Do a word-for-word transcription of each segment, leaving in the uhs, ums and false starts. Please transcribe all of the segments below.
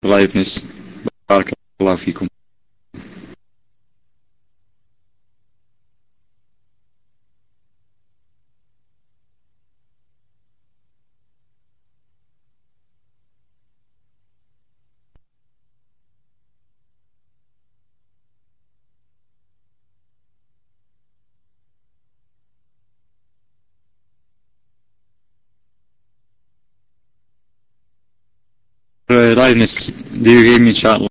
لايفنس. بارك الله فيكم. لايفنس do you hear me إن شاء الله؟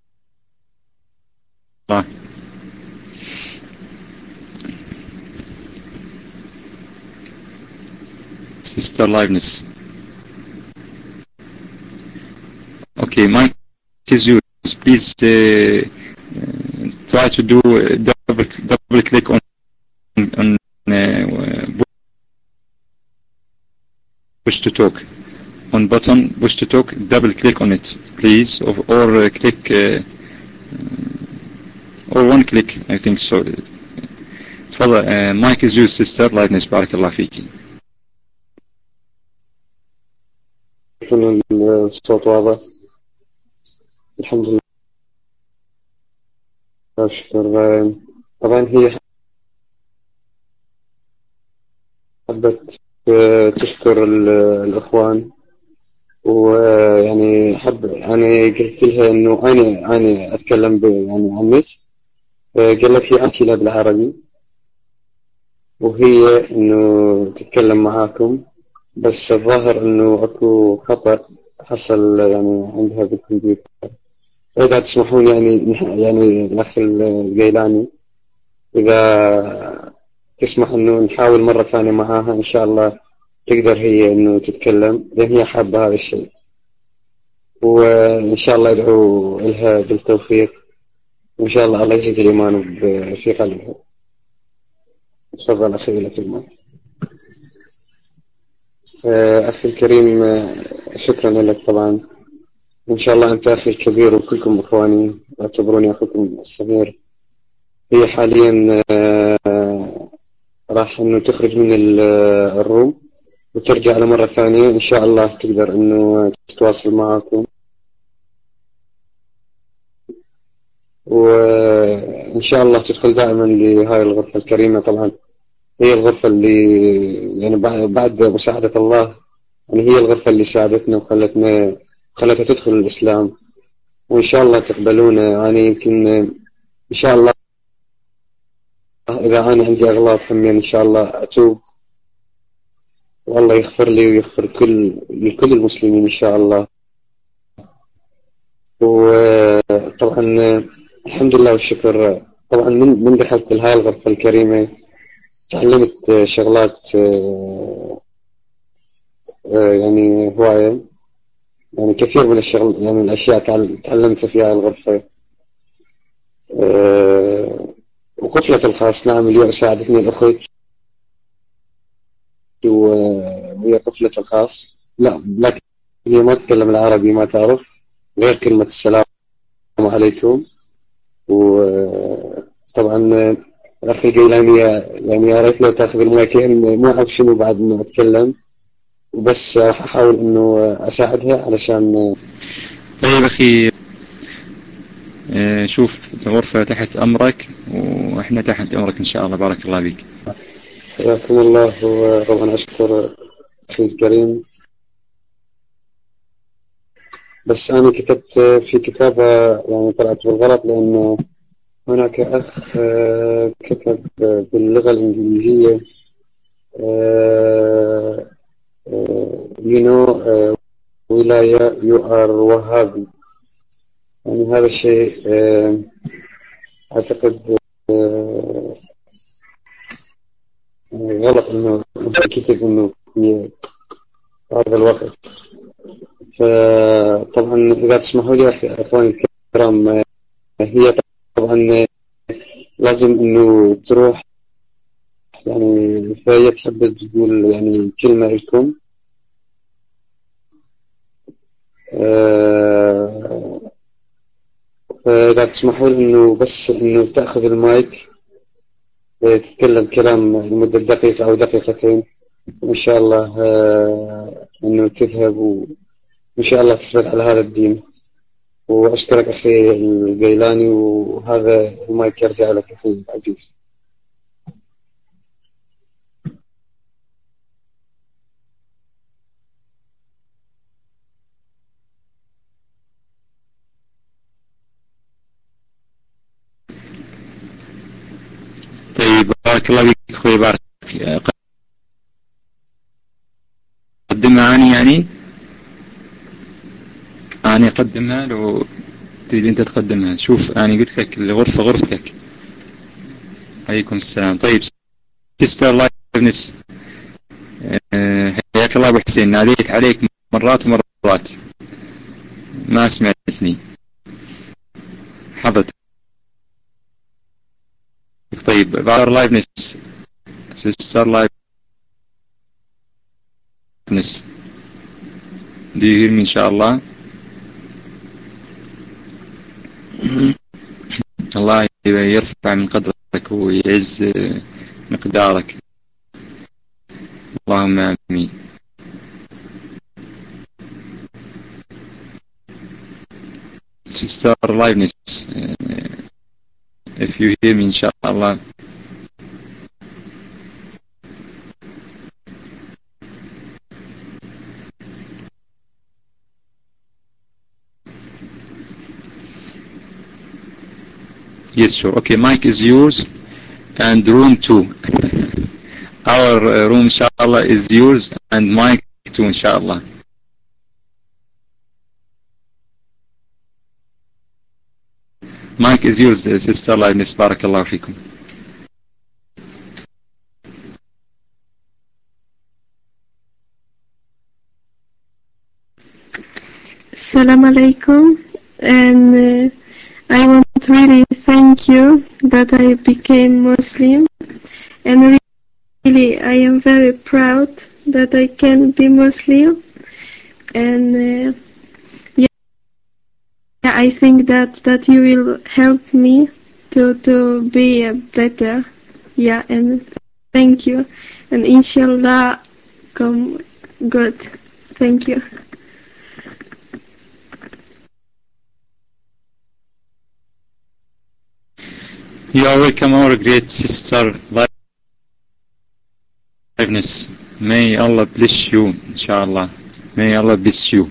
Sister Liveness. Okay, mic is yours. Please uh, uh, try to do uh, double double click on on uh, push to talk on button push to talk. Double click on it, please, or, or uh, click uh, or one click. I think so. تفضل. uh, mic is yours, Sister Liveness. بارك الله فيكي. يكون الصوت واضح. الحمد لله، أشكر. طبعا هي حبت تشكر الإخوان، ويعني حب أنا قلت لها إنه أنا أنا أتكلم يعني عنك. قالت لي أحكي لها بالعربي، وهي إنه تتكلم معاكم، بس الظاهر إنه أكو خطأ حصل يعني عندها بالكمبيوتر. إذا تسمحون يعني يعني الأخ الجيلاني، إذا تسمح إنه نحاول مرة ثانية معاها إن شاء الله تقدر هي إنه تتكلم، لأن هي حابة هذا الشيء، وإن شاء الله يدعو لها بالتوفيق، وإن شاء الله الله يزيد الإيمان في قلبها. تفضل أخي لك المال. أخي الكريم، شكرا لك طبعا. إن شاء الله أنت أخي الكبير وكلكم إخواني، واعتبروني أخوكم الصغير. هي حاليا راح إنه تخرج من الروم وترجع لمرة ثانية، إن شاء الله تقدر إنه تتواصل معكم، وإن شاء الله تدخل دائما لهاي الغرفة الكريمة. طبعا هي الغرفة اللي يعني بعد مساعدة الله، يعني هي الغرفة اللي ساعدتنا وخلتنا خلتها تدخل الإسلام، وإن شاء الله تقبلونا. يعني يمكن إن شاء الله إذا أنا عندي أغلاط هم إن شاء الله أتوب، والله يغفر لي ويغفر كل لكل المسلمين إن شاء الله. وطبعا الحمد لله والشكر. طبعا من من دخلت لهاي الغرفة الكريمة تعلمت شغلات يعني هواية، يعني كثير من الشغل يعني الأشياء تعلمتها في هاي الغرفة. وقفلة الخاص، نعم اليوم ساعدتني الأخت، وهي قفلة الخاص. لا لكن هي ما تتكلم العربي، ما تعرف غير كلمة السلام عليكم. وطبعا الأخ الجيلاني يعني يا ريت لو تأخذ المايكين، مو أعرف شنو بعد إنه أتكلم، وبس راح أحاول إنه أساعدها علشان. طيب أخي، شوف الغرفة تحت أمرك وإحنا تحت أمرك إن شاء الله. بارك الله بك. حياكم الله. وطبعا أشكر أخي الكريم، بس أنا كتبت في كتابة يعني طلعت بالغلط، لأنه هناك أخ كتب باللغة الإنجليزية you know ولاية you are وهابي. يعني هذا الشيء أعتقد غلط إنه كتب إنه في هذا الوقت. فطبعا إذا تسمحوا لي أخواني الكرام، هي طبعا لازم إنه تروح، يعني فهي تحب تقول يعني كلمة لكم. فإذا تسمحوا لي إنه بس إنه تأخذ المايك تتكلم كلام لمدة دقيقة أو دقيقتين، وإن شاء الله إنه تذهب وإن شاء الله تثبت على هذا الدين. وأشكرك أخي الجيلاني، وهذا المايك يرجع لك أخي العزيز. طيب بارك الله فيك أخوي، بارك قدمها أنا يعني أنا أقدمها لو تريد أنت تقدمها. شوف أنا قلت لك الغرفة غرفتك. عليكم السلام. طيب سيستر لايفنس، حياك الله أبو حسين، ناديت عليك مرات ومرات ما سمعتني. حضرتك طيب بعد لايفنس، سيستر لايفنس do you hear me إن شاء الله؟ الله يرفع من قدرك ويعز مقدارك، اللهم آمين. Sister Liveness, if you hear me إن شاء الله. Yes, sure. Okay, mic is yours and room two. Our uh, room inshallah is yours and mic too inshallah. Mic is yours, uh, Sister Liveness. Barakallahu fikum. Assalamu alaikum, and uh, I want to really thank you that I became Muslim, and really I am very proud that I can be Muslim, and uh, yeah, I think that, that you will help me to, to be uh, better, yeah, and thank you, and inshallah come good. Thank you. You are welcome, our great sister Liveness. May Allah bless you, inshallah. May Allah bless you.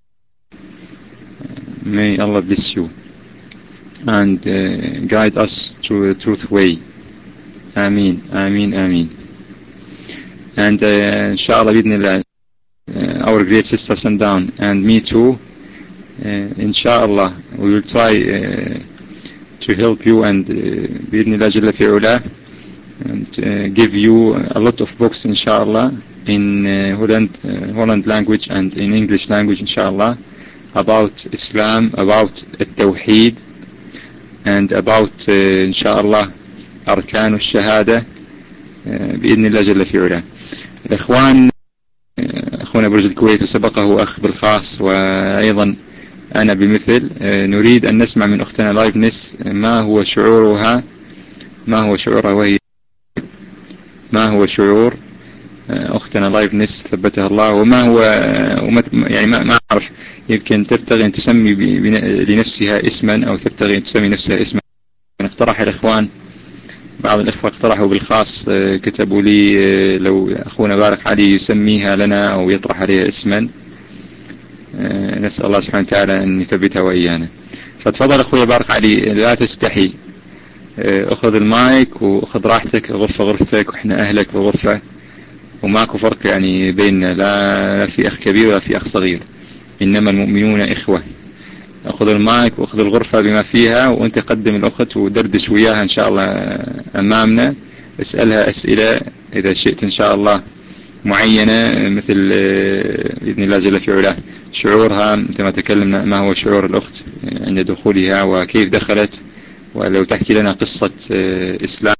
May Allah bless you and uh, guide us to the truth way. Ameen, Ameen, Ameen. And uh, inshallah, bidnillah, uh, our great sister Sundown and me too, uh, inshallah, we will try uh, to help you and uh, bidnillah jalla fi'ula, and uh, give you a lot of books inshallah in uh, Holland, uh, Holland language and in English language inshallah, about Islam, about Tawheed, and about uh, inshallah أركان الشهادة بإذن الله جل في علاه. الإخوان أخونا برج الكويت وسبقه أخ بالخاص وأيضا أنا بمثل، نريد أن نسمع من أختنا لايفنس ما هو شعورها، ما هو شعورها وهي ما هو شعور أختنا لايفنس ثبتها الله، وما هو يعني ما ما أعرف، يمكن تبتغي أن تسمي لنفسها اسما أو تبتغي أن تسمي نفسها اسما. اقترح الإخوان، بعض الإخوة اقترحوا بالخاص، كتبوا لي لو أخونا بارك علي يسميها لنا أو يطرح عليها اسما. نسأل الله سبحانه وتعالى أن يثبتها وإيانا. فتفضل أخوي بارك علي، لا تستحي، أخذ المايك وأخذ راحتك، غرفة غرفتك وإحنا أهلك بغرفة، وماكو فرق يعني بيننا، لا في أخ كبير ولا في أخ صغير، إنما المؤمنون إخوة. أخذ المايك وأخذ الغرفة بما فيها، وأنت قدم الأخت ودردش وياها إن شاء الله أمامنا، اسألها أسئلة إذا شئت إن شاء الله معينة، مثل بإذن الله جل في علاه شعورها مثل ما تكلمنا، ما هو شعور الأخت عند دخولها وكيف دخلت، ولو تحكي لنا قصة إسلامها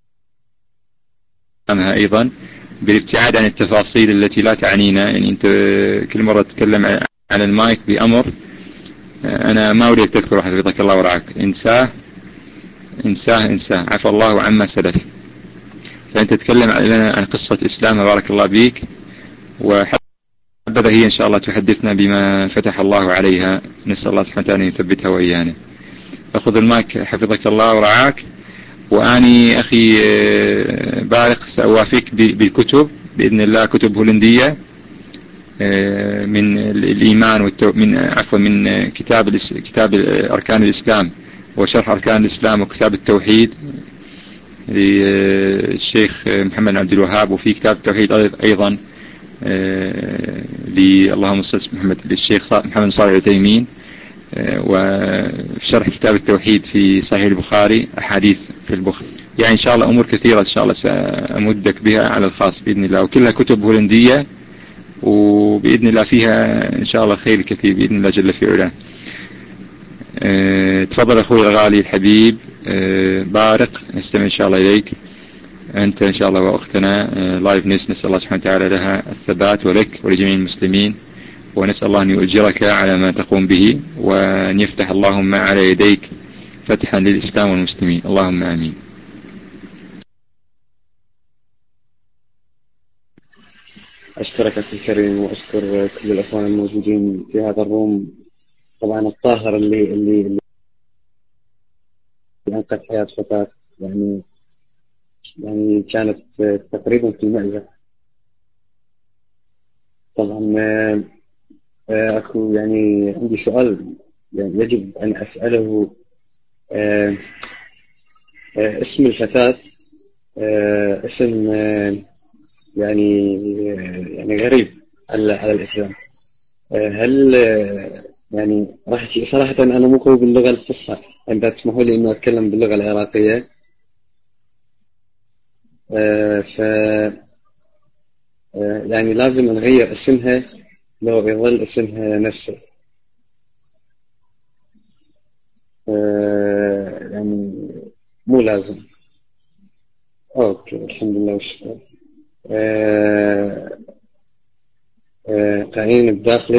أيضا بالابتعاد عن التفاصيل التي لا تعنينا. يعني أنت كل مرة تتكلم على المايك بأمر أنا ما أريد تذكر، حفظك الله ورعاك، إنساه إنساه إنساه عفى الله عما سلف. فأنت تتكلم لنا عن قصة إسلام بارك الله بيك، وحب حبذا هي إن شاء الله تحدثنا بما فتح الله عليها، نسأل الله سبحانه وتعالى أن يثبتها وإيانا. أخذ المايك حفظك الله ورعاك. وأني أخي بارق سأوافيك بالكتب بإذن الله، كتب هولندية من الإيمان والتو... من عفوا من كتاب الاس... كتاب أركان الإسلام وشرح أركان الإسلام وكتاب التوحيد للشيخ محمد بن عبد الوهاب، وفي كتاب التوحيد أيضا لله صل محمد للشيخ محمد صالح العثيمين، وفي شرح كتاب التوحيد في صحيح البخاري أحاديث في البخاري. يعني إن شاء الله أمور كثيرة إن شاء الله سأمدك بها على الخاص بإذن الله، وكلها كتب هولندية وبإذن الله فيها إن شاء الله خير كثير بإذن الله جل في علاه. أه تفضل أخوي الغالي الحبيب أه بارق، نستمع إن شاء الله إليك أنت إن شاء الله وأختنا أه لايف نس. نسأل الله سبحانه وتعالى لها الثبات ولك ولجميع المسلمين، ونسأل الله أن يؤجرك على ما تقوم به، وأن يفتح اللهم على يديك فتحا للإسلام والمسلمين، اللهم آمين. أشكرك أخي الكريم، وأشكر كل الأخوان الموجودين في هذا الروم. طبعا الطاهر اللي اللي, اللي أنقذ حياة فتاة يعني يعني كانت تقريبا في المأزق. طبعا أكو يعني عندي سؤال يعني يجب أن أسأله. اسم الفتاة اسم يعني يعني غريب على على الإسلام. هل يعني راح صراحة أنا مو قوي باللغة الفصحى، عندها تسمحوا لي إنه أتكلم باللغة العراقية. ف يعني لازم نغير اسمها لو يظل اسمها نفسه. يعني مو لازم. أوكي الحمد لله والشكر. قاعدين بداخلك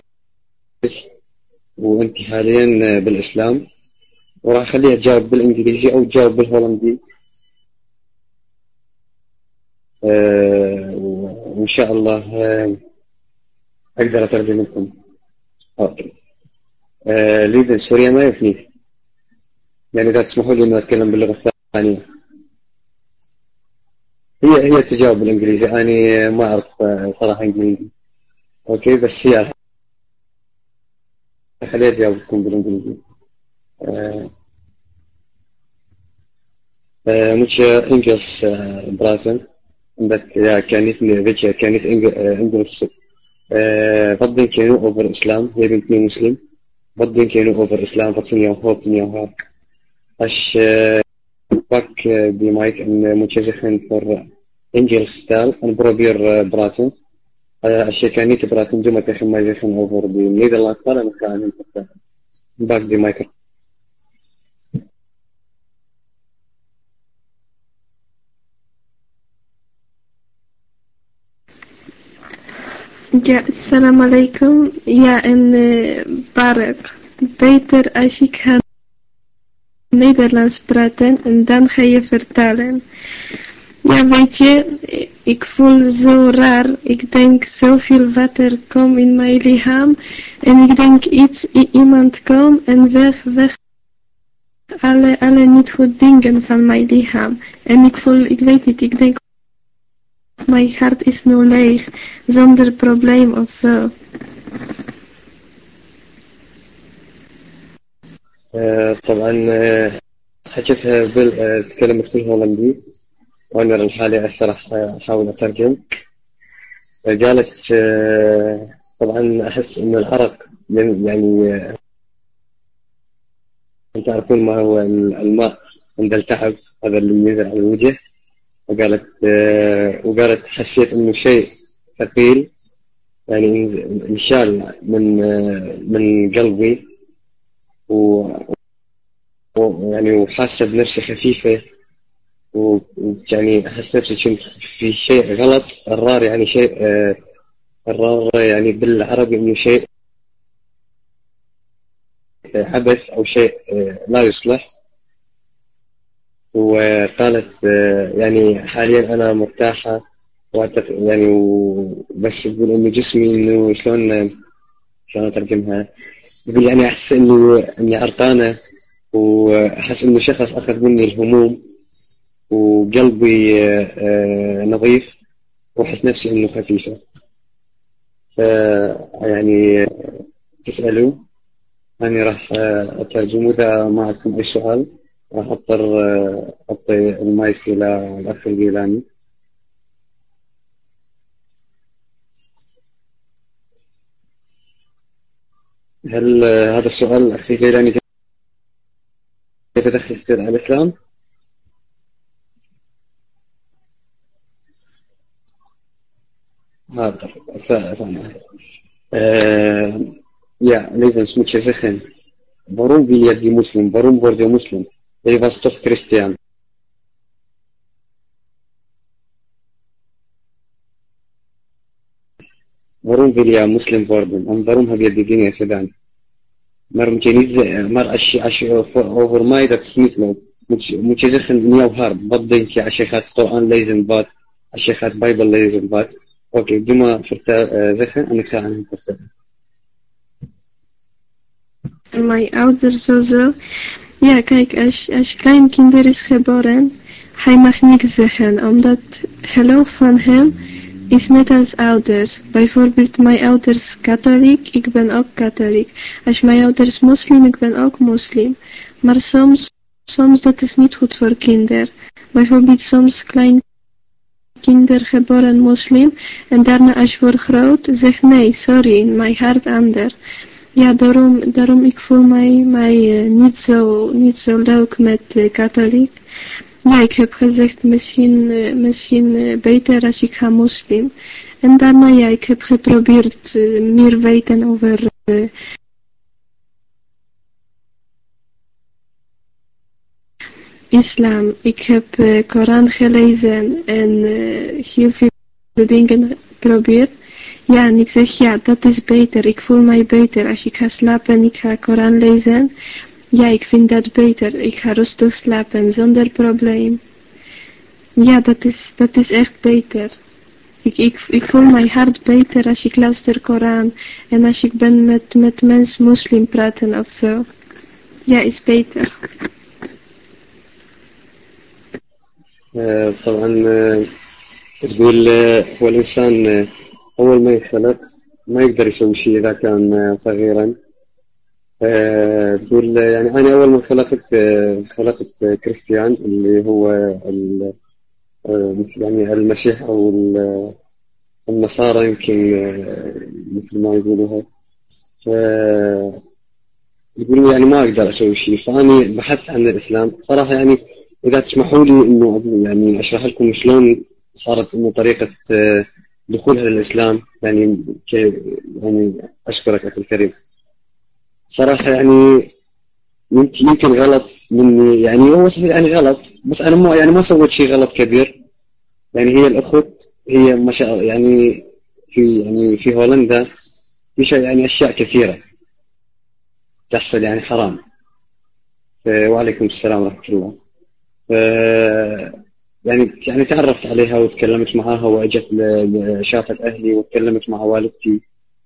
وأنت حاليا بالإسلام، وراح أخليها تجاوب بالإنجليزي أو تجاوب بالهولندي، وإن شاء الله أقدر أترجم لكم. أوكي. ليدن سوريا ما يفنيت، يعني إذا تسمحوا لي إنه أتكلم باللغة الثانية. هي هي تجاوب بالإنجليزي، أنا ما أعرف صراحة إنجليزي. أوكي بس هي خليها تجاوبكم بالإنجليزي. mucha Engels praten, omdat ja, ik kan niet meer, weet je, ik kan niet Engels. Uh, wat denk je nu over islam? Je bent nu moslim. Wat denk je nu over islam? Wat zijn jouw hoop en jouw hart? Als je pak die mic en moet je zeggen voor Engels taal en probeer praten. Als je kan niet praten, doe maar tegen mij zeggen over de Nederlandse taal en ik ga niet praten. Pak die mic. Ja, assalamu alaikum. Ja, en uh, Barak, beter als ik ga Nederlands praten en dan ga je vertalen. Ja, weet je, ik voel zo raar. Ik denk zoveel water komt in mijn lichaam en ik denk iets, iemand komt en weg, weg alle, alle niet goed dingen van mijn lichaam. En ik voel, ik weet niet, ik denk mijn hart is nu leeg, zonder probleem of zo. طبعا حكيتها بال تكلمت بالهولندي وانا لحالي هسه راح احاول اترجم. قالت طبعا احس ان العرق يعني انت تعرفون ما هو الماء عند التعب هذا اللي ينزل على الوجه. وقالت وقالت حسيت انه شيء ثقيل يعني انشال من من قلبي، ويعني وحاسه بنفسي خفيفه، ويعني احس نفسي كنت في شيء غلط. الرار يعني شيء الرار يعني بالعربي انه شيء عبث او شيء لا يصلح. وقالت يعني حاليا أنا مرتاحة يعني وبس تقول إنه جسمي إنه شلون شلون أترجمها، تقول يعني أحس إنه إني عرقانة، وأحس إنه شخص أخذ مني الهموم، وقلبي نظيف، وأحس نفسي إنه خفيفة. يعني تسألوا أنا راح أترجم، وإذا ما عندكم أي سؤال راح أضطر أعطي المايك إلى الأخ الجيلاني. هل هذا السؤال الأخ الجيلاني كيف دخلت على الإسلام؟ هذا ثاني. Ja, levens moet je zeggen, waarom wil je die moslim? Waarom word je moslim? Je was toch christian. Waarom wil je moslim worden? En waarom heb je die dingen gedaan? Maar moet je niet zeggen, maar als je, als je over mij dat is niet leuk. Moet je, moet je zeggen in jouw hart, wat denk je als je gaat Koran lezen, wat? Als je gaat Bijbel lezen, wat? Oké, okay, doe maar vertel, uh, zeggen en ik ga aan hem vertellen. Mijn ouders zo zo. Ja, kijk, als, als klein kinder is geboren, hij mag niks zeggen, omdat geloof van hem is net als ouders. Bijvoorbeeld mijn ouders katholiek, ik ben ook katholiek. Als mijn ouders moslim, ik ben ook moslim. Maar soms, soms dat is niet goed voor kinderen. Bijvoorbeeld soms klein kinder geboren moslim en daarna als je wordt groot zegt nee, sorry, in mijn hart ander. Ja, daarom, daarom ik voel mij, mij uh, niet, zo, niet zo leuk met uh, katholiek. Ja, ik heb gezegd misschien, uh, misschien uh, beter als ik ga moslim. En daarna ja, ik heb geprobeerd uh, meer weten over uh, islam. Ik heb uh, Koran gelezen en uh, heel veel dingen geprobeerd. Ja, en ik zeg ja, dat is beter. Ik voel mij beter. Als ik ga slapen en ik ga Koran lezen. Ja, ik vind dat beter. Ik ga rustig slapen zonder probleem. Ja, dat is, dat is echt beter. Ik, ik, ik voel mijn hart beter als ik luister Koran. En als ik ben met, met mensen moslim praten of zo. Ja, is beter. طبعا تقول هو الإنسان أول ما يخلق ما يقدر يسوي شيء إذا كان صغيرا. تقول يعني أنا أول ما خلقت خلقت كريستيان اللي هو مثل يعني المسيح أو النصارى يمكن مثل ما يقولوها. يقولوا يعني ما أقدر أسوي شيء، فأنا بحثت عن الإسلام صراحة. يعني إذا تسمحوا لي إنه يعني أشرح لكم شلون صارت إنه طريقة دخولها للإسلام. يعني يعني أشكرك أخي الكريم. صراحة يعني يمكن يمكن غلط مني، يعني هو صحيح يعني غلط، بس أنا مو يعني ما سويت شيء غلط كبير. يعني هي الأخت هي ما شاء الله يعني في يعني في هولندا في شيء يعني أشياء كثيرة تحصل يعني حرام. وعليكم السلام ورحمة الله. يعني يعني تعرفت عليها وتكلمت معاها وأجت شافت أهلي وتكلمت مع والدتي.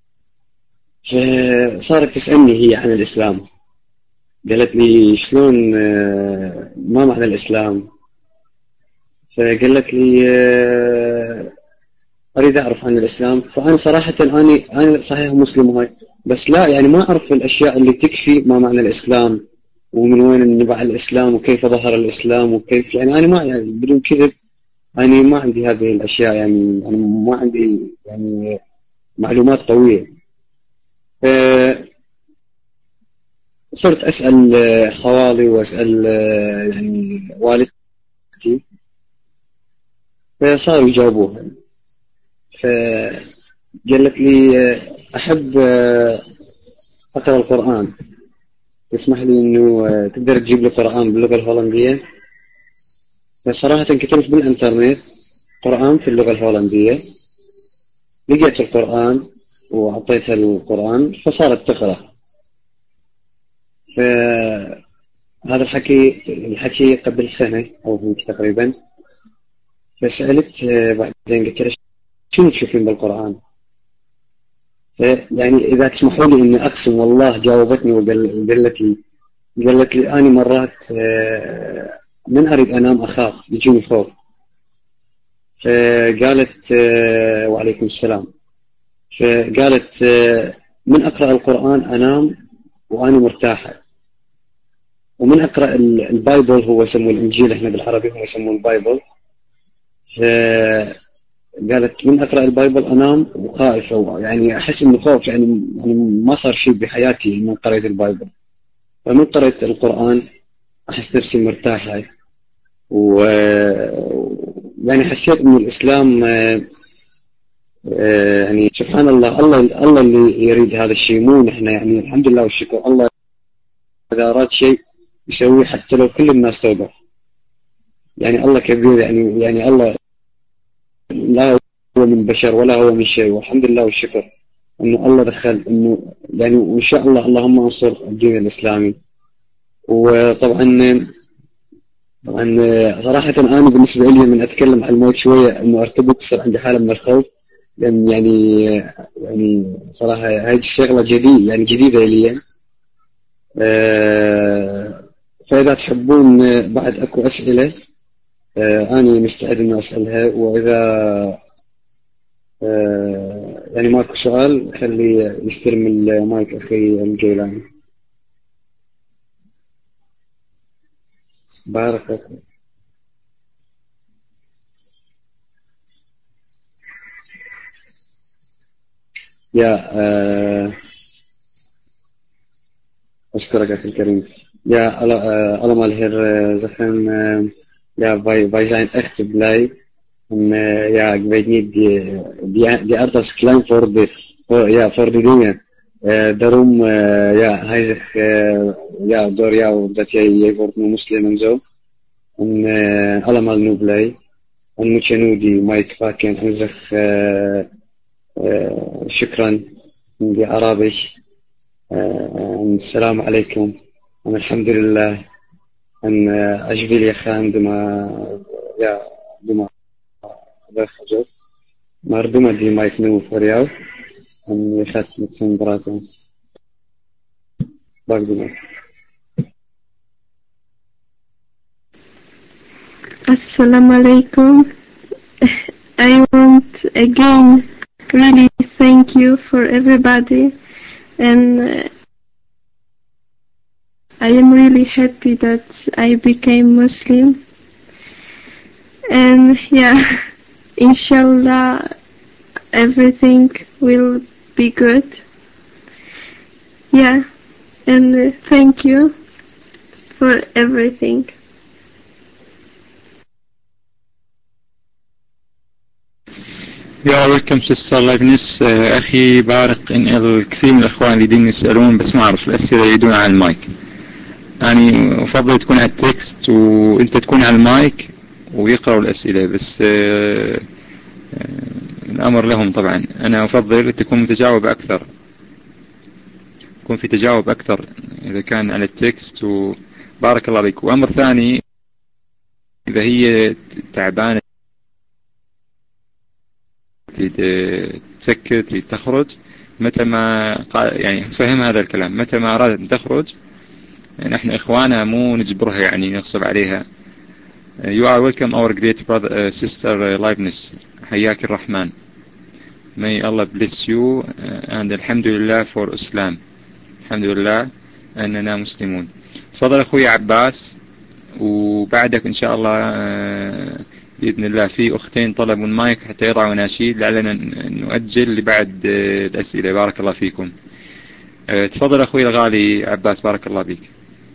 فصارت تسألني هي عن الإسلام. قالت لي شلون ما معنى الإسلام؟ فقالت لي أريد أعرف عن الإسلام. فأنا صراحة أنا أنا صحيح مسلم هاي، بس لا يعني ما أعرف الأشياء اللي تكفي ما معنى الإسلام ومن وين نبع الإسلام وكيف ظهر الإسلام وكيف يعني أنا ما يعني بدون كذب أنا ما عندي هذه الأشياء. يعني أنا ما عندي يعني معلومات قوية. صرت أسأل خوالي وأسأل يعني والدتي فصاروا يجاوبوها. فقالت لي أحب أقرأ القرآن، تسمح لي إنه تقدر تجيب لي قرآن باللغة الهولندية؟ فصراحة كتبت بالإنترنت قرآن في اللغة الهولندية، لقيت القرآن وأعطيتها القرآن فصارت تقرأ. فهذا الحكي الحكي قبل سنة أو تقريبا. فسألت بعد زين قلت له شنو تشوفين بالقرآن؟ يعني إذا تسمحوا لي إني أقسم والله جاوبتني وقالت لي قالت لي أنا مرات من أريد أنام أخاف يجيني خوف. فقالت وعليكم السلام. فقالت من أقرأ القرآن أنام وأنا مرتاحة، ومن أقرأ البايبل هو يسموه الإنجيل إحنا بالعربي هم يسموه البايبل. قالت من أقرأ البايبل أنام وخائفة، يعني أحس إنه خوف، يعني يعني ما صار شيء بحياتي من قرأت البايبل. فمن قرأت القرآن أحس نفسي مرتاحة، و يعني حسيت إنه الإسلام يعني سبحان الله الله الله اللي يريد هذا الشيء مو نحن. يعني الحمد لله والشكر، الله إذا أراد شيء يسويه حتى لو كل الناس توقف. يعني الله كبير، يعني يعني الله لا هو من بشر ولا هو من شيء، والحمد لله والشكر إنه الله دخل إنه يعني، وإن شاء الله اللهم انصر الدين الإسلامي. وطبعا طبعا صراحة أنا بالنسبة لي من أتكلم عن الموت شوية إنه أرتبك، يصير عندي حالة من الخوف، لأن يعني يعني صراحة هاي الشغلة جديد يعني جديدة لي. فإذا تحبون بعد أكو أسئلة أنا مستعد إنه أسألها، وإذا يعني ماكو سؤال خلي يستلم المايك أخي الجيلاني. بارك الله. يا أشكرك أخي الكريم. يا allemaal heer zeggen, ja, wij, wij zijn echt blij. En uh, ja, ik weet niet, die, die, die aard is klein voor de, voor, ja, voor die dingen. Uh, daarom, uh, ja, hij zegt, uh, ja, door jou, dat jij, jij wordt een moslim en zo. En uh, allemaal nu blij. En moet je nu die mic pakken en zeg, uh, uh, shukran, in die Arabisch. Uh, السلام عليكم والحمد لله أن أجبل يا خان دما يا دما خجل مردومة دي مايك نو فرياو أن يخات متسن برازن باقدما. Assalamu alaikum. I want again really thank you for everybody, and uh, I am really happy that I became Muslim. And yeah, inshallah everything will be good. Yeah, and uh, thank you for everything. يا ويلكم سيستر لايفنس. أخي بارق، إن الكثير من الأخوان اللي يدين يسألون بس ما أعرف الأسئلة يدون على المايك. يعني أفضل تكون على التكست وأنت تكون على المايك ويقرأوا الأسئلة، بس آآ آآ الأمر لهم طبعا. أنا أفضل تكون متجاوب أكثر، يكون في تجاوب أكثر إذا كان على التكست. وبارك الله بك. وأمر ثاني، إذا هي تعبانة تريد تسكت تريد تخرج، متى ما يعني فهم هذا الكلام، متى ما أرادت أن تخرج نحن إخوانها مو نجبرها يعني نغصب عليها. You are welcome our great brother uh, sister Liveness. حياك الرحمن. May Allah bless you uh, and الحمد for Islam. الحمد لله أننا مسلمون. تفضل أخوي عباس، وبعدك إن شاء الله uh, بإذن الله في أختين طلبوا المايك حتى يضعوا ناشيد، لعلنا نؤجل لبعد الأسئلة. بارك الله فيكم. تفضل أخوي الغالي عباس، بارك الله بك.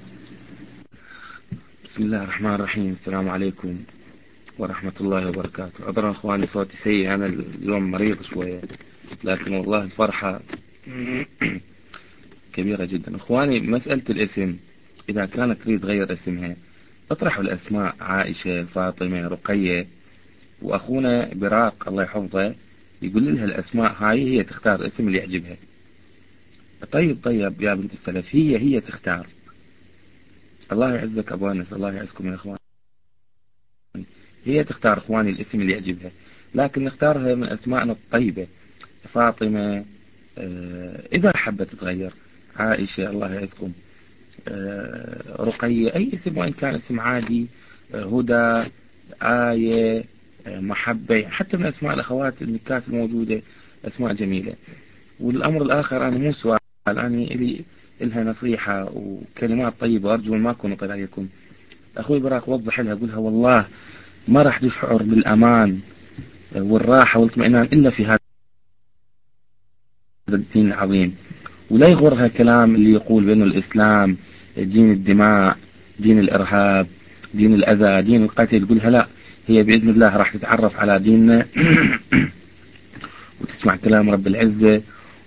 بسم الله الرحمن الرحيم. السلام عليكم ورحمة الله وبركاته. عذرا أخواني صوتي سيء، أنا اليوم مريض شوية، لكن والله الفرحة كبيرة جدا. أخواني مسألة الاسم، إذا كانت تريد تغير اسمها اطرحوا الأسماء عائشة، فاطمة، رقية. وأخونا براق الله يحفظه يقول لها الأسماء هاي، هي تختار الاسم اللي يعجبها. طيب طيب يا بنت السلف، هي هي تختار. الله يعزك أبو أنس، الله يعزكم يا أخوان. هي تختار أخواني الاسم اللي يعجبها. لكن نختارها من أسمائنا الطيبة. فاطمة إذا حبت تتغير، عائشة الله يعزكم، رقية، أي اسم وإن كان اسم عادي، هدى، آية، محبة، حتى من أسماء الأخوات النكات الموجودة أسماء جميلة. والأمر الآخر أنا مو سؤال، أنا إلي إلها نصيحة وكلمات طيبة أرجو ما أكون أطيل عليكم. أخوي براك وضح لها، قولها والله ما راح تشعر بالأمان والراحة والاطمئنان إلا في هذا الدين العظيم. ولا يغرها كلام اللي يقول بأنه الإسلام دين الدماء، دين الإرهاب، دين الأذى، دين القتل. قولها لا، هي بإذن الله راح تتعرف على ديننا وتسمع كلام رب العزة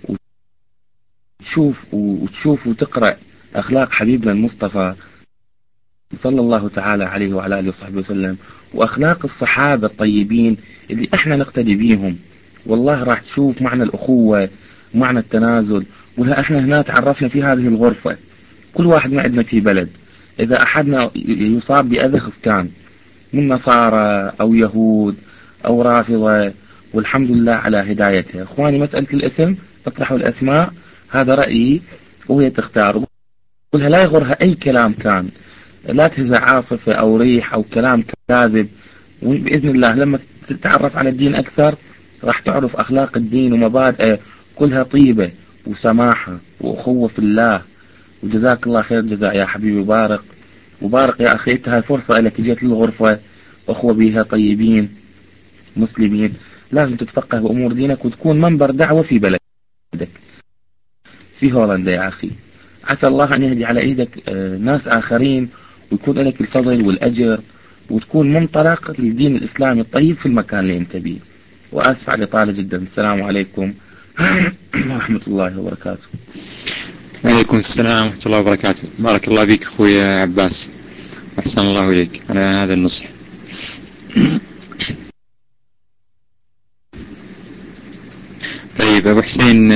وتشوف وتشوف وتقرأ أخلاق حبيبنا المصطفى صلى الله تعالى عليه وعلى آله وصحبه وسلم، وأخلاق الصحابة الطيبين اللي احنا نقتدي بيهم. والله راح تشوف معنى الأخوة ومعنى التنازل. وها احنا هنا تعرفنا في هذه الغرفة، كل واحد ما عندنا في بلد، إذا أحدنا يصاب بأذى خستان من نصارى أو يهود أو رافضة، والحمد لله على هدايته. إخواني مسألة الاسم، اطرحوا الأسماء، هذا رأيي وهي تختار. قولها لا يغرها أي كلام كان، لا تهزع عاصفة أو ريح أو كلام كاذب. وبإذن الله لما تتعرف على الدين أكثر راح تعرف أخلاق الدين ومبادئه كلها طيبة وسماحة وأخوة في الله. وجزاك الله خير جزاء يا حبيبي. بارك وبارك يا أخي، هاي فرصة لك، جيت للغرفة أخوة بيها طيبين مسلمين، لازم تتفقه بأمور دينك وتكون منبر دعوة في بلدك في هولندا يا أخي. عسى الله أن يهدي على إيدك ناس آخرين ويكون لك الفضل والأجر وتكون منطلق للدين الإسلامي الطيب في المكان اللي أنت بيه. وآسف على الإطالة جدا. السلام عليكم ورحمة الله وبركاته. وعليكم السلام ورحمة الله وبركاته. بارك الله بك أخوي عباس، أحسن الله إليك على هذا النصح. طيب أبو حسين،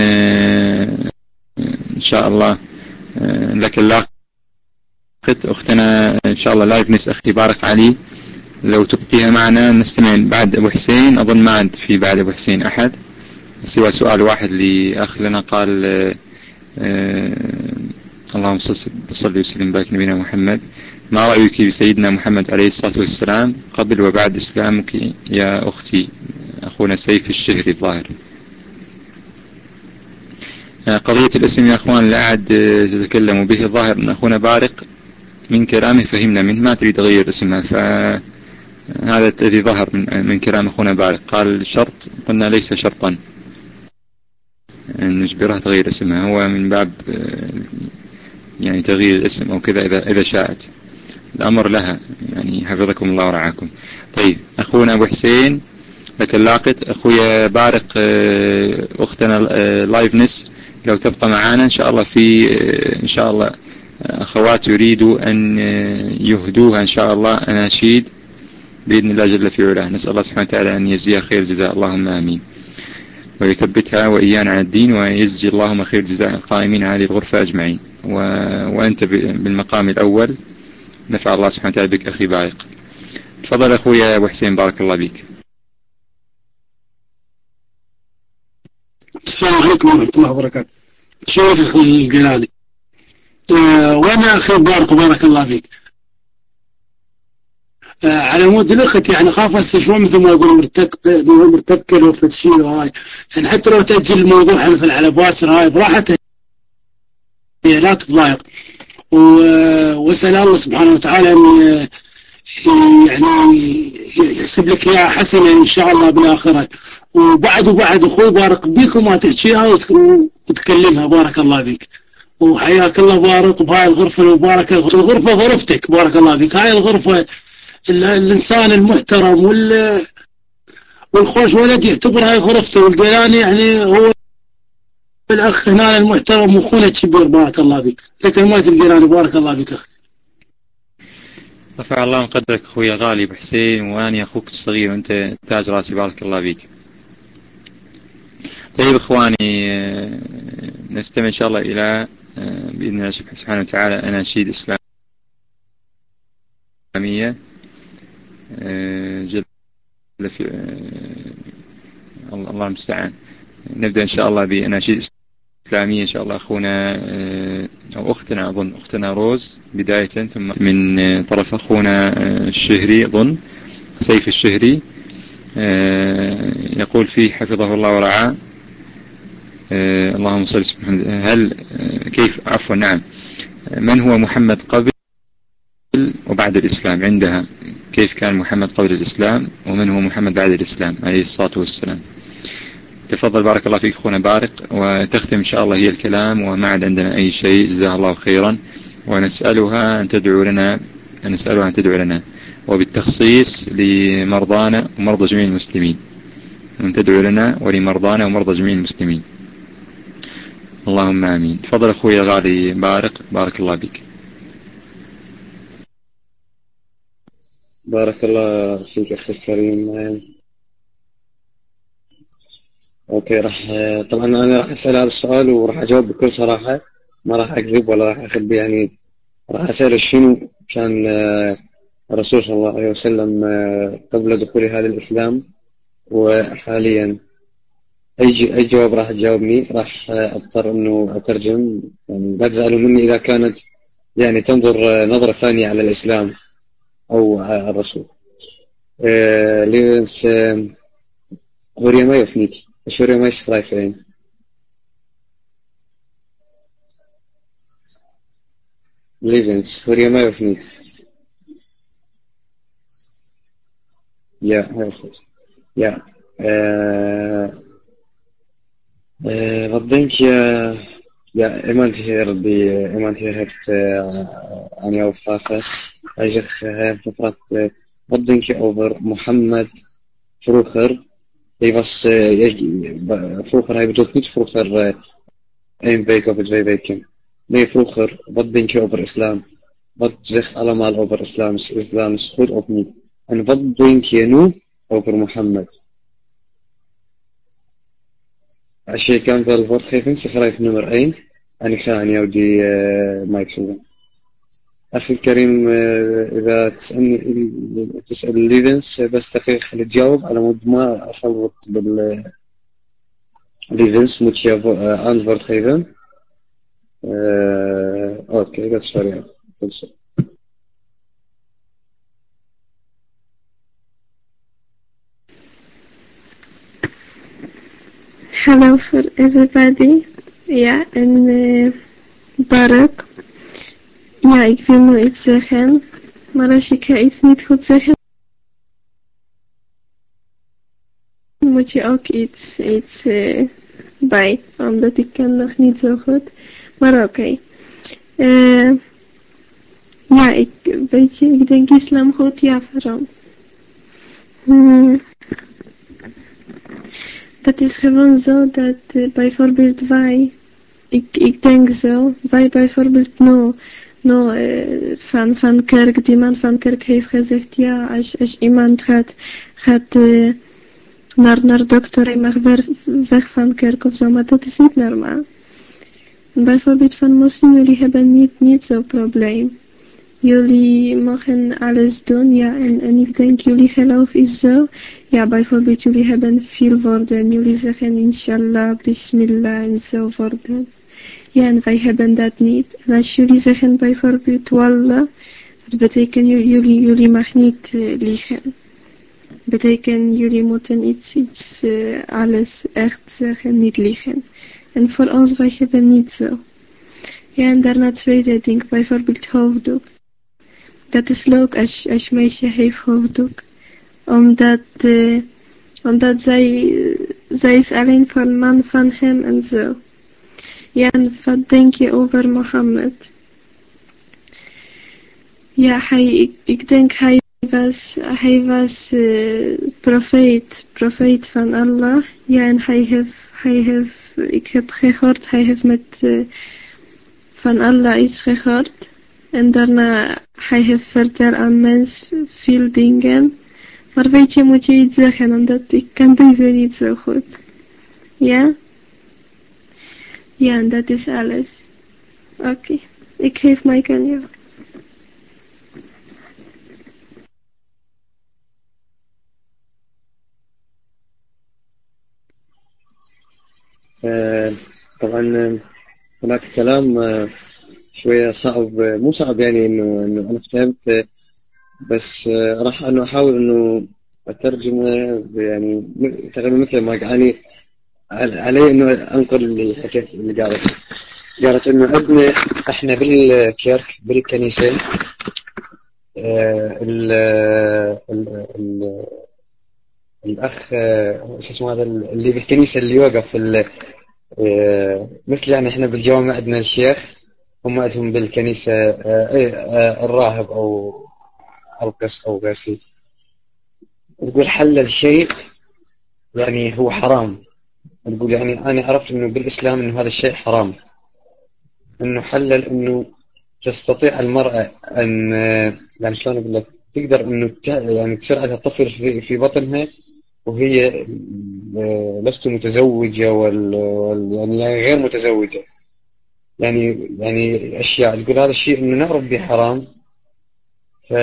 إن شاء الله لك اللاقط أختنا إن شاء الله لايف نس أختي بارك علي، لو تبقيها معنا نستمع بعد أبو حسين. أظن ما عاد في بعد أبو حسين أحد سوى سؤال واحد لأخ لنا قال آه اللهم صل وسلم وبارك نبينا محمد، ما رأيك بسيدنا محمد عليه الصلاة والسلام قبل وبعد إسلامك يا أختي؟ أخونا سيف الشهري الظاهر. آه قضية الاسم يا أخوان لا أعد تتكلموا به، الظاهر أن أخونا بارق من كلامه فهمنا منه ما تريد تغير اسمها، فهذا الذي ظهر من, من كلام أخونا بارق. قال شرط، قلنا ليس شرطا أن نجبرها تغير اسمها، هو من باب يعني تغيير الاسم أو كذا إذا, إذا شاءت، الأمر لها يعني. حفظكم الله ورعاكم. طيب أخونا أبو حسين لك اللاقط. أخويا بارق أختنا لايفنس لو تبقى معنا إن شاء الله، في إن شاء الله أخوات يريدوا أن يهدوها إن شاء الله أناشيد بإذن الله جل في علاه. نسأل الله سبحانه وتعالى أن يجزيها خير جزاء، اللهم آمين، ويثبتها وإيانا على الدين، ويجزي اللهم خير جزاء القائمين على هذه الغرفة أجمعين. و... وأنت بالمقام الأول، نفع الله سبحانه وتعالى بك أخي بارق. تفضل أخويا أبو حسين بارك الله بك. السلام عليكم ورحمة الله وبركاته. شيخ أخي الجلالي، أه وأنا أخي بارك بارك الله فيك. أه على مود الأخت يعني خاف هسه شلون مثل ما يقول مرتك مرتبكة لو فتشي هاي، يعني حتى لو تأجل الموضوع مثل على باسر هاي براحته لا تتضايق، وأسأل الله سبحانه وتعالى أن يعني يحسب لك يا حسنة إن شاء الله بالآخرة. وبعد وبعد أخوي بارك بيك وما تحكيها وتكلمها بارك الله بيك، وحياك الله بارك بهاي الغرفة المباركة. الغرفة غرفتك بارك الله بيك، هاي الغرفة الإنسان المحترم وال والخوش ولد يعتبر هاي غرفته، والجيلاني يعني هو الأخ هنا المحترم وأخونا الكبير بارك الله بيك. لكن ما الجيلاني بارك الله بيك أخي. رفع الله من قدرك أخوي غالي بحسين، وأني أخوك الصغير وأنت تاج راسي بارك الله بيك. طيب إخواني، نستمع إن شاء الله إلى بإذن الله سبحانه وتعالى أناشيد إسلامية الله المستعان. نبدأ إن شاء الله بأناشيد إسلامية إن شاء الله. أخونا أو أختنا أظن أختنا روز بداية، ثم من طرف أخونا الشهري أظن سيف الشهري يقول فيه حفظه الله ورعاه. اللهم صل وسلم. هل كيف عفوا نعم من هو محمد قبل وبعد الإسلام؟ عندها كيف كان محمد قبل الإسلام ومن هو محمد بعد الإسلام عليه الصلاة والسلام. تفضل بارك الله فيك أخونا بارق، وتختم إن شاء الله هي الكلام وما عاد عندنا أي شيء. جزاها الله خيرا، ونسألها أن تدعو لنا نسألها أن تدعو لنا وبالتخصيص لمرضانا ومرضى جميع المسلمين، أن تدعو لنا ولمرضانا ومرضى جميع المسلمين. اللهم آمين. تفضل أخوي الغالي بارق، بارك الله بك. بارك الله فيك أخي الكريم. أوكي، راح طبعا أنا راح أسأل هذا السؤال وراح أجاوب بكل صراحة، ما راح أكذب ولا راح أخبي. يعني راح أسأل شنو كان الرسول صلى الله عليه وسلم قبل دخول هذا الإسلام وحاليا. أي أي جواب راح تجاوبني راح أضطر إنه أترجم، يعني لا تزعلوا مني إذا كانت يعني تنظر نظرة ثانية على الإسلام أو على الرسول. لينس هوريا ما يفنيك شوريا ما يشفرايفين لينس هوريا ما يفنيك يا هاخد يا wat denk je, ja, iemand hier die iemand hier heeft uh, aan jou vragen. Hij zegt, hij heeft gevraagd, uh, wat denk je over Mohammed vroeger? Hij was, uh, vroeger, hij bedoelt niet vroeger uh, één week of twee weken. Nee, vroeger, wat denk je over islam? Wat zegt allemaal over islam? Is islam is goed of niet? En wat denk je nu over Mohammed? Als je kan wel woord geven, schrijf nummer één. En ik ga aan jou die uh, mic zetten. أخي الكريم، إذا تسألني تسأل ليفنس بس دقيقة خلي تجاوب على مود ما أخلط بال ليفنس moet je antwoord geven. Oké, dat is voor jou. Hello for everybody. Ja, en uh, Barak. Ja, ik wil nu iets zeggen, maar als ik iets niet goed zeggen, moet je ook iets, iets uh, bij, omdat ik kan nog niet zo goed. Maar oké. Okay. Uh, ja, ik, weet je, ik denk islam goed, ja, waarom? Hmm. Dat is gewoon zo dat uh, bijvoorbeeld wij, ik, ik denk zo, wij bijvoorbeeld nou, nou uh, van, van kerk, die man van kerk heeft gezegd, ja, als, als iemand gaat, gaat uh, naar, naar dokter, hij mag weg, weg van kerk of zo, maar dat is niet normaal. Bijvoorbeeld van moslim, jullie hebben niet, niet zo'n probleem. Jullie mogen alles doen, ja, en, en ik denk jullie geloof is zo. Ja, bijvoorbeeld jullie hebben veel woorden, jullie zeggen inshallah, bismillah en zo woorden. Ja, en wij hebben dat niet. En als jullie zeggen bijvoorbeeld wallah, dat betekent jullie, jullie mag niet uh, liegen. Betekent jullie moeten iets, iets uh, alles echt zeggen, niet liegen. En voor ons, wij hebben niet zo. Ja, en daarna tweede ding, bijvoorbeeld hoofddoek. Dat is leuk als, als meisje heeft hoofddoek. Omdat, uh, omdat zij, uh, zij is alleen van man van hem en zo. Ja, en wat denk je over Mohammed? Ja, hij, ik, ik denk hij was, hij was uh, profeet, profeet van Allah. Ja, en hij heeft, hij heeft, ik heb gehoord, hij heeft met uh, van Allah iets gehoord. En daarna, hij heeft verteld aan mensen veel dingen. Maar weet je, moet je iets zeggen, omdat ik kan deze niet zo goed. Ja? Ja, en dat is alles. Oké, okay. Ik geef mij aan jou. آه، طبعا هناك كلام آه، شوية صعب، مو صعب يعني إنه إنه أنا فهمت، بس آه، راح إنه أحاول إنه أترجمه يعني تقريبا مثل ما يعني علي إنه أنقل اللي حكيت اللي قالت قالت إنه عندنا إحنا بالكيرك بالكنيسة آه، ال ال ال الأخ آه، شو اسمه هذا اللي بالكنيسة اللي يوقف آه، مثل يعني إحنا بالجوامع عندنا الشيخ، هم عندهم بالكنيسة آه، إيه آه، الراهب أو القس أو غير شيء. تقول حلل شيء يعني هو حرام. تقول يعني أنا عرفت إنه بالإسلام إنه هذا الشيء حرام، إنه حلل إنه تستطيع المرأة أن آه، يعني شلون أقول لك تقدر إنه ت- يعني تشرع طفل في في بطنها وهي آه، لست متزوجة وال وال- يعني يعني غير متزوجة، يعني يعني أشياء تقول هذا الشيء إنه نعرف به حرام. ف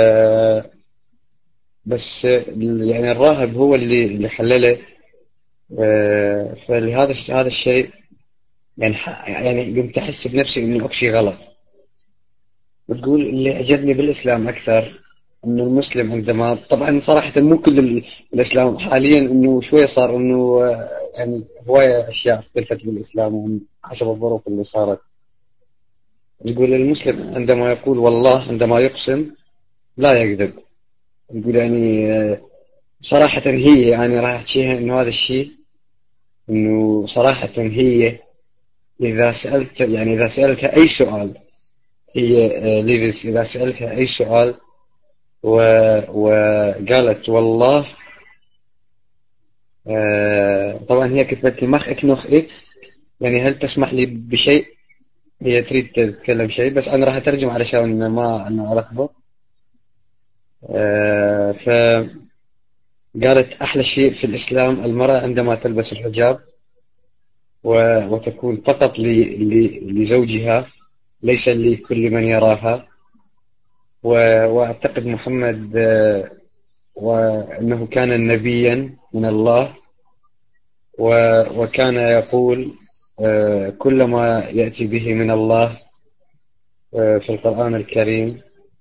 بس يعني الراهب هو اللي اللي حلله. آه، فلهذا الش- هذا الشيء يعني ح- يعني قمت أحس بنفسي إنه أكشي غلط. وتقول اللي عجبني بالإسلام أكثر إنه المسلم عندما طبعا صراحة مو كل ال- الإسلام حاليا إنه شوية صار إنه آه، يعني هواية أشياء اختلفت بالإسلام حسب الظروف اللي صارت. يقول المسلم عندما يقول والله عندما يقسم لا يكذب. يقول يعني آه، صراحة هي يعني راح أحكيها إنه هذا الشيء إنه صراحة هي إذا سألت يعني إذا سألتها أي سؤال هي آه، ليفيس إذا سألتها أي سؤال و... وقالت والله آه، طبعا هي كتبت لي مخ إكنوخ إكس يعني هل تسمح لي بشيء. هي تريد تتكلم شيء بس أنا راح أترجم علشان ما أنا ألخبط. آه، فقالت أحلى شيء في الإسلام المرأة عندما تلبس الحجاب وتكون فقط لزوجها ليس لكل من يراها. وأعتقد محمد وأنه كان نبيا من الله وكان يقول كل ما يأتي به من الله في القرآن الكريم.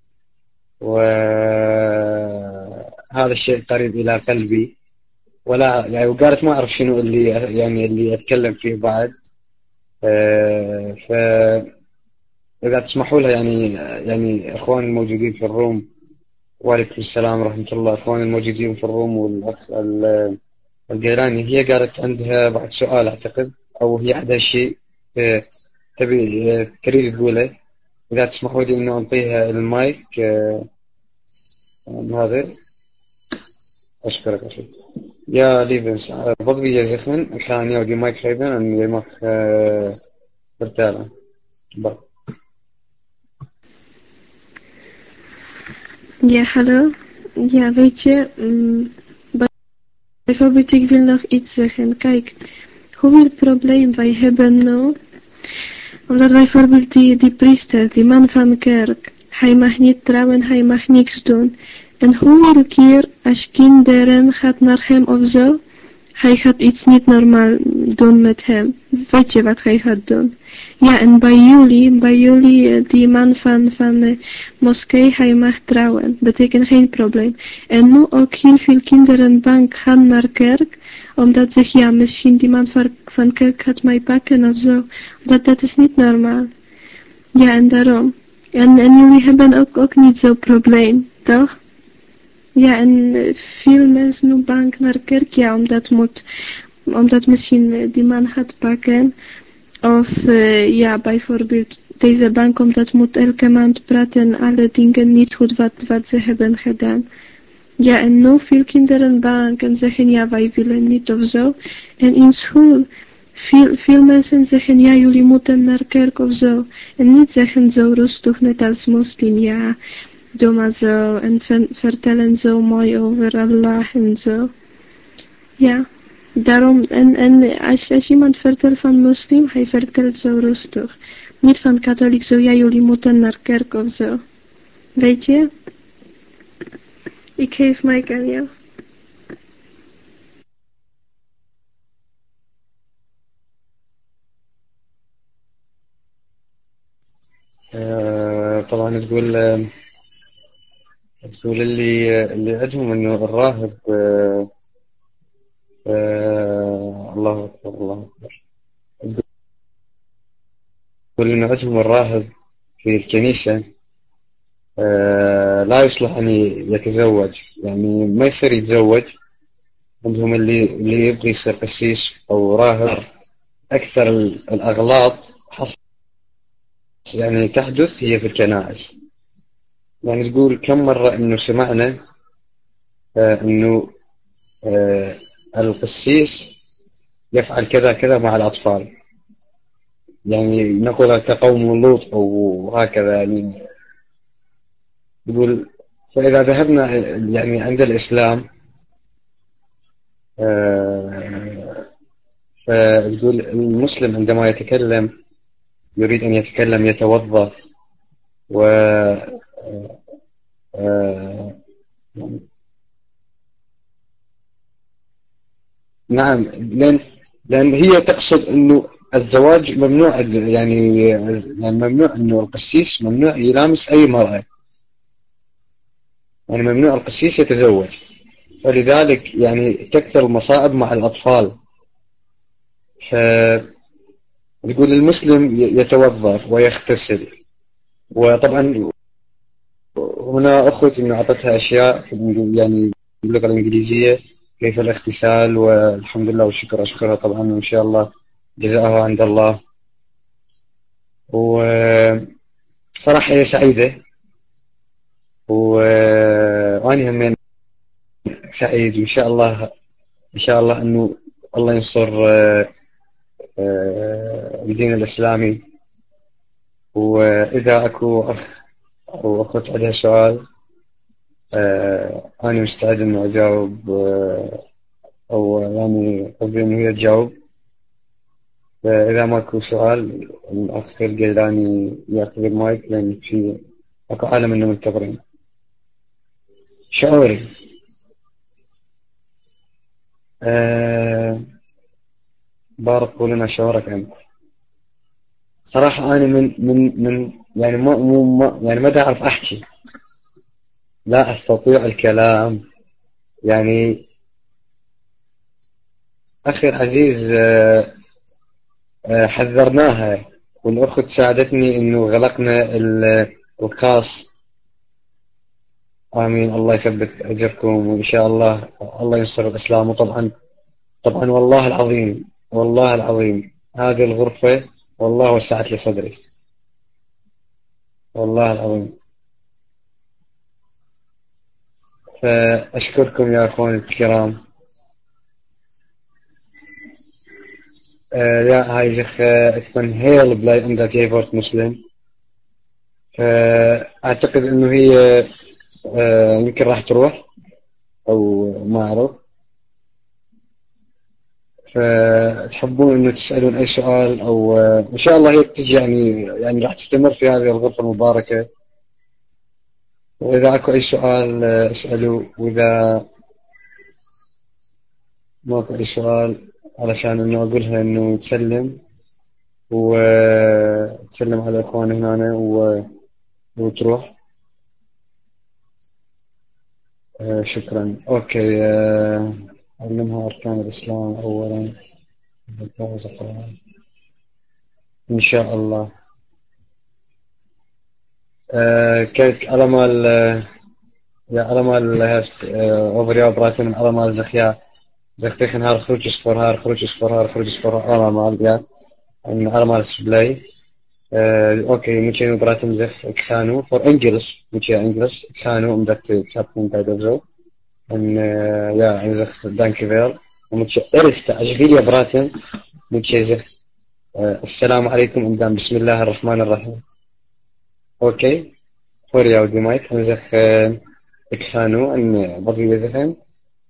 وهذا الشيء قريب إلى قلبي ولا يعني وقالت ما أعرف شنو اللي يعني اللي أتكلم فيه بعد. ف إذا تسمحوا لها يعني يعني إخوان الموجودين في الروم وعليكم السلام ورحمة الله إخوان الموجودين في الروم والأخ القيراني هي قالت عندها بعد سؤال أعتقد أو هي عندها شيء تبي تريد تقوله. إذا تسمحوا لي إنه أنطيها المايك هذا أشكرك أشكرك يا ليفنس بضبي جزخن كان يودي مايك خيبان أن يمخ برتالا بر Ja, hallo. Ja, weet je, um, bijvoorbeeld ik wil nog iets zeggen. Kijk, hoeveel probleem wij hebben nu. Omdat bijvoorbeeld die, die priester, die man van de kerk, hij mag niet trouwen, hij mag niks doen. En hoeveel keer als kinderen gaat naar hem of zo, hij gaat iets niet normaal doen met hem. Weet je wat hij gaat doen? Ja, en bij jullie, bij jullie, die man van, van de moskee, hij mag trouwen. Betekent geen probleem. En nu ook heel veel kinderen bang gaan naar kerk, omdat ze, ja, misschien die man van, van kerk gaat mij pakken of zo. Dat, dat is niet normaal. Ja, en daarom. En, en jullie hebben ook, ook niet zo'n probleem, toch? Ja, en veel mensen nu bang naar kerk, ja, omdat moet, omdat misschien die man gaat pakken. Of uh, ja, bijvoorbeeld deze bank omdat moet elke maand praten alle dingen niet goed wat, wat ze hebben gedaan. Ja, en nu veel kinderen bang en zeggen ja, wij willen niet of zo. En in school, veel, veel mensen zeggen ja, jullie moeten naar kerk of zo. En niet zeggen zo rustig, net als moslim, ja, doe maar zo. En vertellen zo mooi over Allah en zo. Ja. Daarom, en, en als, als iemand vertelt van moslim, hij vertelt zo rustig. Niet van katholiek, zo ja, jullie moeten naar kerk of zo. Weet je? Ik geef mij aan jou. Ja, hallo. Ja, weet je, um, bij, bijvoorbeeld ik wil nog iets zeggen. Kijk, hoeveel probleem wij hebben nu. Omdat bijvoorbeeld die, die priester, die man van de kerk, hij mag niet trouwen. Betekent geen probleem. En nu ook heel veel kinderen bang gaan naar kerk, omdat ze, ja, misschien die man van, van kerk gaat mij pakken of zo. Ja, en طبعا تقول تقول اللي اللي عندهم إنه الراهب آه آه الله أكبر الله أكبر تقول إنه عندهم الراهب في الكنيسة آه لا يصلح أن يتزوج، يعني ما يصير يتزوج. عندهم اللي اللي يبغي يصير قسيس أو راهب أكثر الأغلاط حصل يعني تحدث هي في الكنائس. يعني تقول كم مرة إنه سمعنا آه إنه آه القسيس يفعل كذا كذا مع الأطفال، يعني نقول كقوم لوط أو هكذا. يعني يقول فإذا ذهبنا يعني عند الإسلام آه فتقول المسلم عندما يتكلم يريد أن يتكلم يتوضأ و آه نعم، لأن لأن هي تقصد إنه الزواج ممنوع، يعني يعني ممنوع إنه القسيس ممنوع يلامس أي مرأة، يعني ممنوع القسيس يتزوج. فلذلك يعني تكثر المصائب مع الأطفال. فيقول المسلم يتوضأ ويغتسل. وطبعا هنا أخوتي إنه أعطتها أشياء في يعني باللغة الإنجليزية كيف الاغتسال، والحمد لله والشكر أشكرها طبعا، وإن شاء الله جزاءها عند الله. وصراحة هي سعيدة وأنا همين سعيد، وإن شاء الله إن شاء الله أنه الله ينصر الدين الإسلامي. وإذا أكو أخ أو أخت عندها سؤال أنا مستعد إنه أجاوب، أو يعني قبل إنه هي تجاوب. فإذا ماكو سؤال الأخ القيلاني يأخذ المايك، لأن في أكو عالم إنه منتظرين. شعوري أه بارك لنا شعورك أنت. صراحة أنا من من من يعني ما ما يعني ما أعرف أحكي، لا أستطيع الكلام. يعني أخي العزيز أه أه حذرناها، والأخت ساعدتني إنه غلقنا الخاص. آمين، الله يثبت أجركم، وإن شاء الله الله ينصر الإسلام. وطبعا طبعا والله العظيم والله العظيم هذه الغرفة والله وسعت لي صدري، والله العظيم. فأشكركم يا أخواني الكرام. Uh, ja, hij zegt uh, ik ben heel blij omdat jij wordt moslim. فأعتقد إنه هي uh, يمكن راح تروح أو ما أعرف. فتحبون إنه تسألون أي سؤال أو uh, إن شاء الله هي تجي، يعني يعني راح تستمر في هذه الغرفة المباركة. وإذا أكو أي سؤال uh, اسألوا، وإذا ما أكو أي سؤال علشان إنه أقولها إنه تسلم وتسلم على إخواني هنا و... وتروح. آه شكرا. أوكي. آه علمها أركان الإسلام أولا إن شاء الله. آه كيك على مال يا على مال هفت أوفريا براتن على مال زخيا زختيخن هار خروج سفر هار خروج سفر هار خروج سفر على مال يا على مال سبلاي. اوكي ممكن براتم زف كانوا فور انجلش ممكن انجلش كانوا مدت تشابون تايدرزو ان يا زف دانكيفير وممكن ارست اشغيليا براتم ممكن زف السلام عليكم قدام بسم الله الرحمن الرحيم. اوكي فور يا ودي مايك نزف كانوا ان بضي زفهم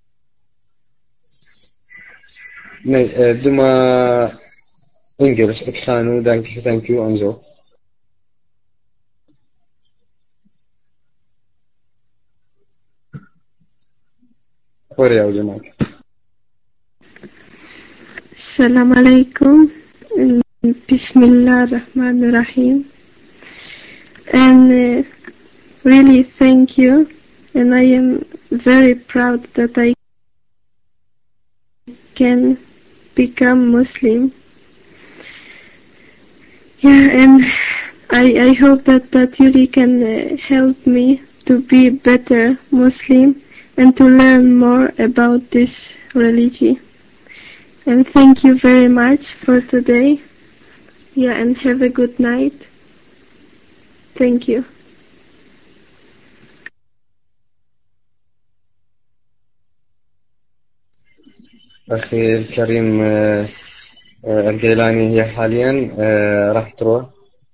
دوما انجلش كانوا دانك ثانك يو انزو. فوريا وجماعة. السلام عليكم. بسم الله الرحمن الرحيم. and uh, really thank you, and I am very proud that I can become Muslim. Yeah, and I, I hope that, that Yuli can uh, help me to be better Muslim and to learn more about this religion. And thank you very much for today. Yeah, and have a good night. Thank you. أخي الكريم الجيلاني، هي حاليا راح تروح،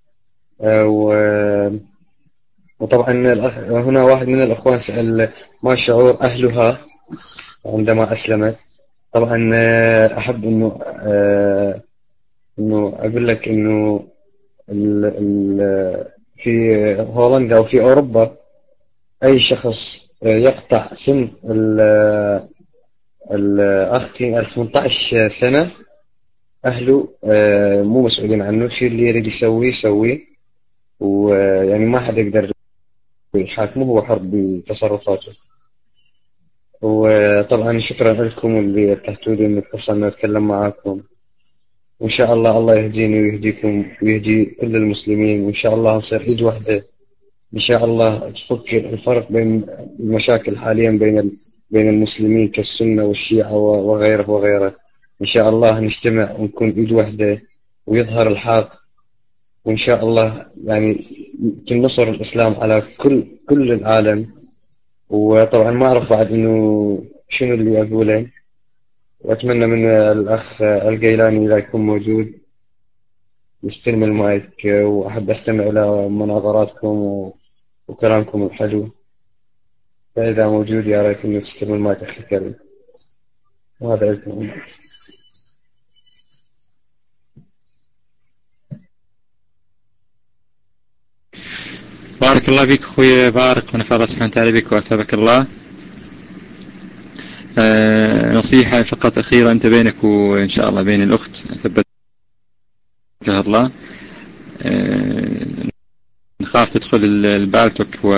وطبعا هنا واحد من الأخوان سأل ما شعور أهلها عندما أسلمت. طبعا أحب إنه إنه أقول لك إنه ال ال في هولندا أو في أوروبا أي شخص يقطع سن الأختي ثمانية عشر سنة أهله مو مسؤولين عنه، شيء اللي يريد يسويه يسويه، ويعني ما حد يقدر يحاكمه، هو حر بتصرفاته. وطبعا شكرا لكم اللي اتحتوا لي إنك فرصة أتكلم معاكم، وإن شاء الله الله يهديني ويهديكم ويهدي كل المسلمين، وإن شاء الله نصير إيد واحدة إن شاء الله، تفك الفرق بين المشاكل حاليا بين بين المسلمين كالسنة والشيعة وغيره وغيره. إن شاء الله نجتمع ونكون إيد واحدة ويظهر الحق، وإن شاء الله يعني تنصر الإسلام على كل كل العالم. وطبعا ما أعرف بعد إنه شنو اللي أقوله، وأتمنى من الأخ الجيلاني إذا يكون موجود يستلم المايك، وأحب أستمع إلى مناظراتكم وكلامكم الحلو، فإذا موجود يا ريت إنه تستلم المايك أخي الكريم. وهذا لكم. بارك الله فيك أخوي بارك، ونفع الله سبحانه وتعالى بك وأثابك الله. آه نصيحة فقط أخيرة، أنت بينك وإن شاء الله بين الأخت ثبتها الله، آه نخاف تدخل البالتوك و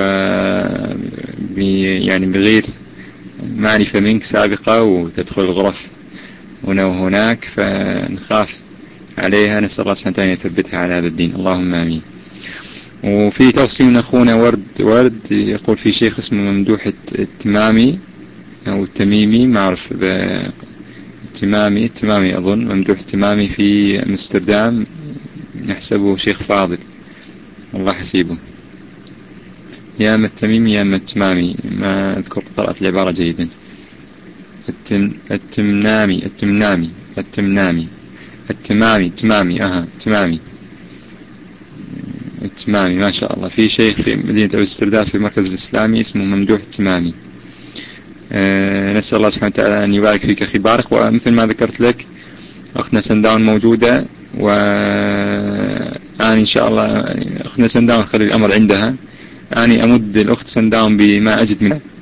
يعني بغير معرفة منك سابقة وتدخل الغرف هنا وهناك، فنخاف عليها. نسأل الله سبحانه وتعالى يثبتها على هذا الدين، اللهم آمين. وفي توصية من أخونا ورد ورد يقول في شيخ اسمه ممدوح التمامي أو التميمي، ما أعرف، التمامي التمامي أظن، ممدوح التمامي في أمستردام، نحسبه شيخ فاضل، الله حسيبه، يا أما التميمي يا أما التمامي، ما أذكر قرأت العبارة جيدا. التم التمنامي التمنامي التمنامي التمامي التمامي أها التمامي التمامي، ما شاء الله. في شيخ في مدينة أمستردام في المركز الإسلامي اسمه ممدوح التمامي. أه نسأل الله سبحانه وتعالى أن يبارك فيك أخي بارك. ومثل ما ذكرت لك أختنا سنداون موجودة، وأنا إن شاء الله أختنا سنداون خلي الأمر عندها، أنا أمد الأخت سنداون بما أجد منها